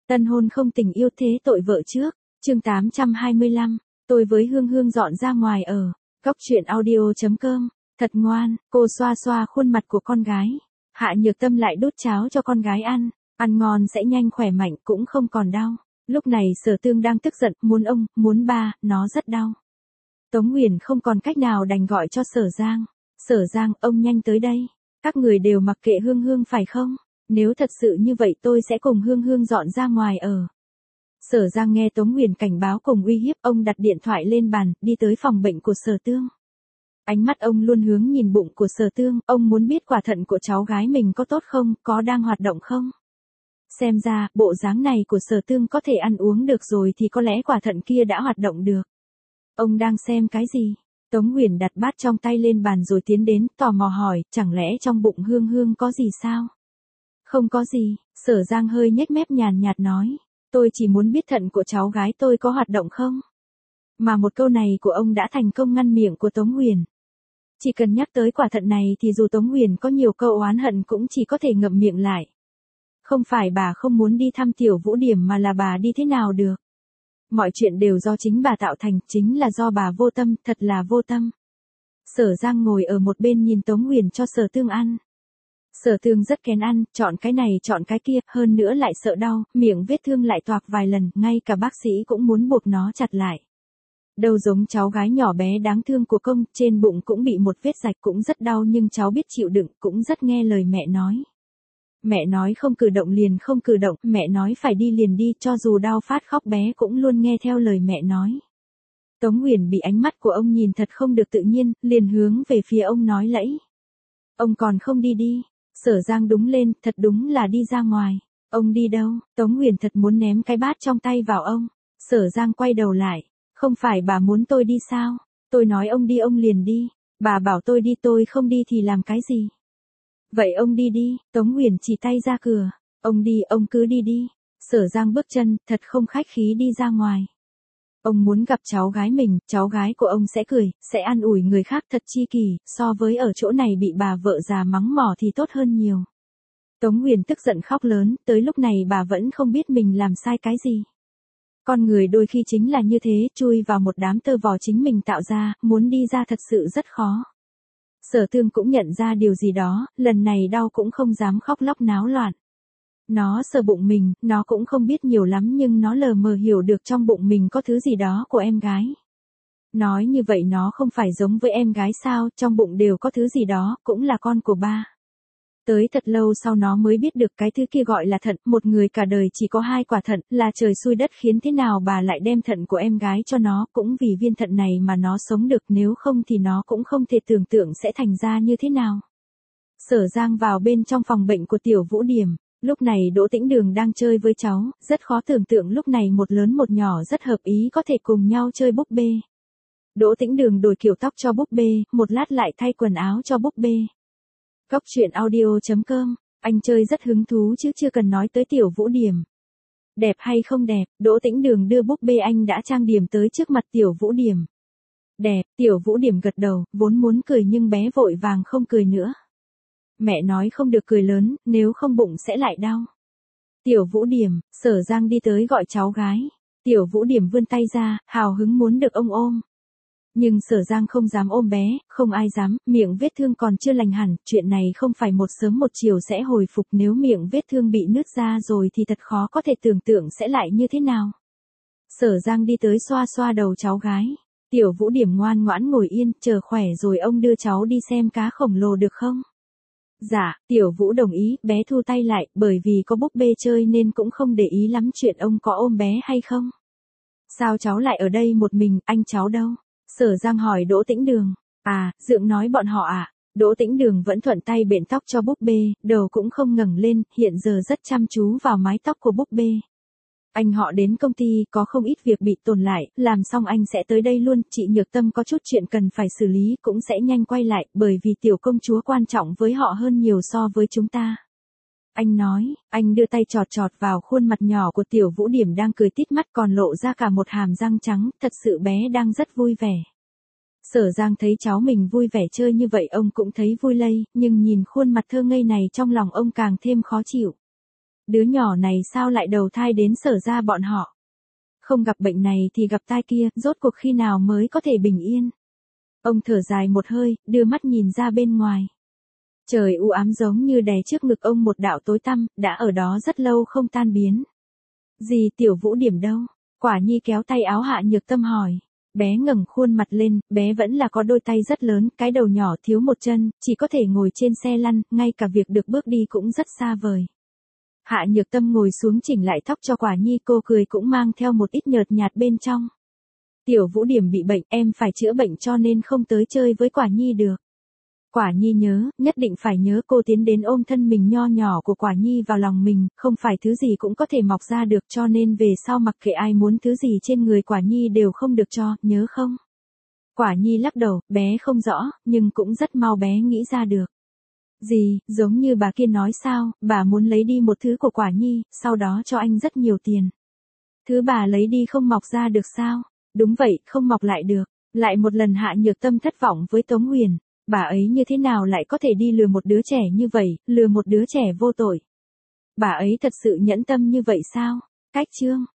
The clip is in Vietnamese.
Tân hôn không tình yêu thế tội vợ trước. Chương 825. Tôi với Hương Hương dọn ra ngoài ở. Góc truyện audio.com. Thật ngoan, cô xoa xoa khuôn mặt của con gái. Hạ Nhược Tâm lại đút cháo cho con gái ăn. Ăn ngon sẽ nhanh khỏe mạnh, cũng không còn đau. Lúc này Sở Tương đang tức giận, muốn ông, muốn ba, nó rất đau. Tống Nguyền không còn cách nào đành gọi cho Sở Giang. Sở Giang, ông nhanh tới đây. Các người đều mặc kệ Hương Hương phải không? Nếu thật sự như vậy tôi sẽ cùng Hương Hương dọn ra ngoài ở. Sở Giang nghe Tống Nguyền cảnh báo cùng uy hiếp, ông đặt điện thoại lên bàn, đi tới phòng bệnh của Sở Tương. Ánh mắt ông luôn hướng nhìn bụng của Sở Tương, ông muốn biết quả thận của cháu gái mình có tốt không, có đang hoạt động không. Xem ra, bộ dáng này của Sở Tương có thể ăn uống được rồi thì có lẽ quả thận kia đã hoạt động được. Ông đang xem cái gì? Tống Nguyền đặt bát trong tay lên bàn rồi tiến đến, tò mò hỏi, chẳng lẽ trong bụng Hương Hương có gì sao? Không có gì, Sở Giang hơi nhếch mép nhàn nhạt nói. Tôi chỉ muốn biết thận của cháu gái tôi có hoạt động không? Mà một câu này của ông đã thành công ngăn miệng của Tống Nguyền. Chỉ cần nhắc tới quả thận này thì dù Tống Nguyền có nhiều câu oán hận cũng chỉ có thể ngậm miệng lại. Không phải bà không muốn đi thăm Tiểu Vũ Điểm mà là bà đi thế nào được. Mọi chuyện đều do chính bà tạo thành, chính là do bà vô tâm, thật là vô tâm. Sở Giang ngồi ở một bên nhìn Tống Nguyền cho Sở Tương ăn. Sở Tương rất kén ăn, chọn cái này chọn cái kia, hơn nữa lại sợ đau, miệng vết thương lại toạc vài lần, ngay cả bác sĩ cũng muốn buộc nó chặt lại. Đâu giống cháu gái nhỏ bé đáng thương của công, trên bụng cũng bị một vết rạch cũng rất đau nhưng cháu biết chịu đựng, cũng rất nghe lời mẹ nói. Mẹ nói không cử động liền không cử động, mẹ nói phải đi liền đi, cho dù đau phát khóc bé cũng luôn nghe theo lời mẹ nói. Tống Nguyền bị ánh mắt của ông nhìn thật không được tự nhiên, liền hướng về phía ông nói lẫy. Ông còn không đi đi. Sở Giang đúng lên, thật đúng là đi ra ngoài. Ông đi đâu? Tống Nguyền thật muốn ném cái bát trong tay vào ông. Sở Giang quay đầu lại. Không phải bà muốn tôi đi sao? Tôi nói ông đi ông liền đi. Bà bảo tôi đi tôi không đi thì làm cái gì? Vậy ông đi đi. Tống Nguyền chỉ tay ra cửa. Ông đi, ông cứ đi đi. Sở Giang bước chân, thật không khách khí đi ra ngoài. Ông muốn gặp cháu gái mình, cháu gái của ông sẽ cười, sẽ an ủi người khác thật chi kỷ, so với ở chỗ này bị bà vợ già mắng mỏ thì tốt hơn nhiều. Tống Nguyền tức giận khóc lớn, tới lúc này bà vẫn không biết mình làm sai cái gì. Con người đôi khi chính là như thế, chui vào một đám tơ vò chính mình tạo ra, muốn đi ra thật sự rất khó. Sở Tương cũng nhận ra điều gì đó, lần này đau cũng không dám khóc lóc náo loạn. Nó sờ bụng mình, nó cũng không biết nhiều lắm nhưng nó lờ mờ hiểu được trong bụng mình có thứ gì đó của em gái. Nói như vậy nó không phải giống với em gái sao, trong bụng đều có thứ gì đó, cũng là con của ba. Tới thật lâu sau nó mới biết được cái thứ kia gọi là thận, một người cả đời chỉ có 2 quả thận, là trời xui đất khiến thế nào bà lại đem thận của em gái cho nó, cũng vì viên thận này mà nó sống được, nếu không thì nó cũng không thể tưởng tượng sẽ thành ra như thế nào. Sở Giang vào bên trong phòng bệnh của Tiểu Vũ Điểm. Lúc này Đỗ Tĩnh Đường đang chơi với cháu, rất khó tưởng tượng lúc này một lớn một nhỏ rất hợp ý có thể cùng nhau chơi búp bê. Đỗ Tĩnh Đường đổi kiểu tóc cho búp bê, một lát lại thay quần áo cho búp bê. Góc truyện audio.com, anh chơi rất hứng thú chứ chưa cần nói tới Tiểu Vũ Điểm. Đẹp hay không đẹp, Đỗ Tĩnh Đường đưa búp bê anh đã trang điểm tới trước mặt Tiểu Vũ Điểm. Đẹp, Tiểu Vũ Điểm gật đầu, vốn muốn cười nhưng bé vội vàng không cười nữa. Mẹ nói không được cười lớn, nếu không bụng sẽ lại đau. Tiểu Vũ Điểm, Sở Giang đi tới gọi cháu gái. Tiểu Vũ Điểm vươn tay ra, hào hứng muốn được ông ôm. Nhưng Sở Giang không dám ôm bé, không ai dám, miệng vết thương còn chưa lành hẳn, chuyện này không phải một sớm một chiều sẽ hồi phục, nếu miệng vết thương bị nứt ra rồi thì thật khó có thể tưởng tượng sẽ lại như thế nào. Sở Giang đi tới xoa xoa đầu cháu gái. Tiểu Vũ Điểm ngoan ngoãn ngồi yên, chờ khỏe rồi ông đưa cháu đi xem cá khổng lồ được không? Dạ, Tiểu Vũ đồng ý, bé thu tay lại, bởi vì có búp bê chơi nên cũng không để ý lắm chuyện ông có ôm bé hay không. Sao cháu lại ở đây một mình, anh cháu đâu? Sở Giang hỏi Đỗ Tĩnh Đường. À, Dượng nói bọn họ à? Đỗ Tĩnh Đường vẫn thuận tay bện tóc cho búp bê, đầu cũng không ngẩng lên, hiện giờ rất chăm chú vào mái tóc của búp bê. Anh họ đến công ty, có không ít việc bị tồn lại, làm xong anh sẽ tới đây luôn, chị Nhược Tâm có chút chuyện cần phải xử lý, cũng sẽ nhanh quay lại, bởi vì tiểu công chúa quan trọng với họ hơn nhiều so với chúng ta. Anh nói, anh đưa tay chọt chọt vào khuôn mặt nhỏ của Tiểu Vũ Điểm đang cười tít mắt còn lộ ra cả một hàm răng trắng, thật sự bé đang rất vui vẻ. Sở Giang thấy cháu mình vui vẻ chơi như vậy ông cũng thấy vui lây, nhưng nhìn khuôn mặt thơ ngây này trong lòng ông càng thêm khó chịu. Đứa nhỏ này sao lại đầu thai đến Sở gia bọn họ? Không gặp bệnh này thì gặp tai kia, rốt cuộc khi nào mới có thể bình yên? Ông thở dài một hơi, đưa mắt nhìn ra bên ngoài. Trời u ám giống như đè trước ngực ông một đạo tối tăm, đã ở đó rất lâu không tan biến. Gì Tiểu Vũ Điểm đâu? Quả Nhi kéo tay áo Hạ Nhược Tâm hỏi. Bé ngẩng khuôn mặt lên, bé vẫn là có đôi tay rất lớn, cái đầu nhỏ thiếu một chân, chỉ có thể ngồi trên xe lăn, ngay cả việc được bước đi cũng rất xa vời. Hạ Nhược Tâm ngồi xuống chỉnh lại tóc cho Quả Nhi, cô cười cũng mang theo một ít nhợt nhạt bên trong. Tiểu Vũ Điểm bị bệnh, em phải chữa bệnh cho nên không tới chơi với Quả Nhi được. Quả Nhi nhớ, nhất định phải nhớ, cô tiến đến ôm thân mình nho nhỏ của Quả Nhi vào lòng mình, không phải thứ gì cũng có thể mọc ra được, cho nên về sau mặc kệ ai muốn thứ gì trên người Quả Nhi đều không được cho, nhớ không? Quả Nhi lắc đầu, bé không rõ, nhưng cũng rất mau bé nghĩ ra được. Gì, giống như bà kia nói sao, bà muốn lấy đi một thứ của Quả Nhi, sau đó cho anh rất nhiều tiền. Thứ bà lấy đi không mọc ra được sao? Đúng vậy, không mọc lại được. Lại một lần Hạ Nhược Tâm thất vọng với Tống Huyền. Bà ấy như thế nào lại có thể đi lừa một đứa trẻ như vậy, lừa một đứa trẻ vô tội? Bà ấy thật sự nhẫn tâm như vậy sao? Cách chương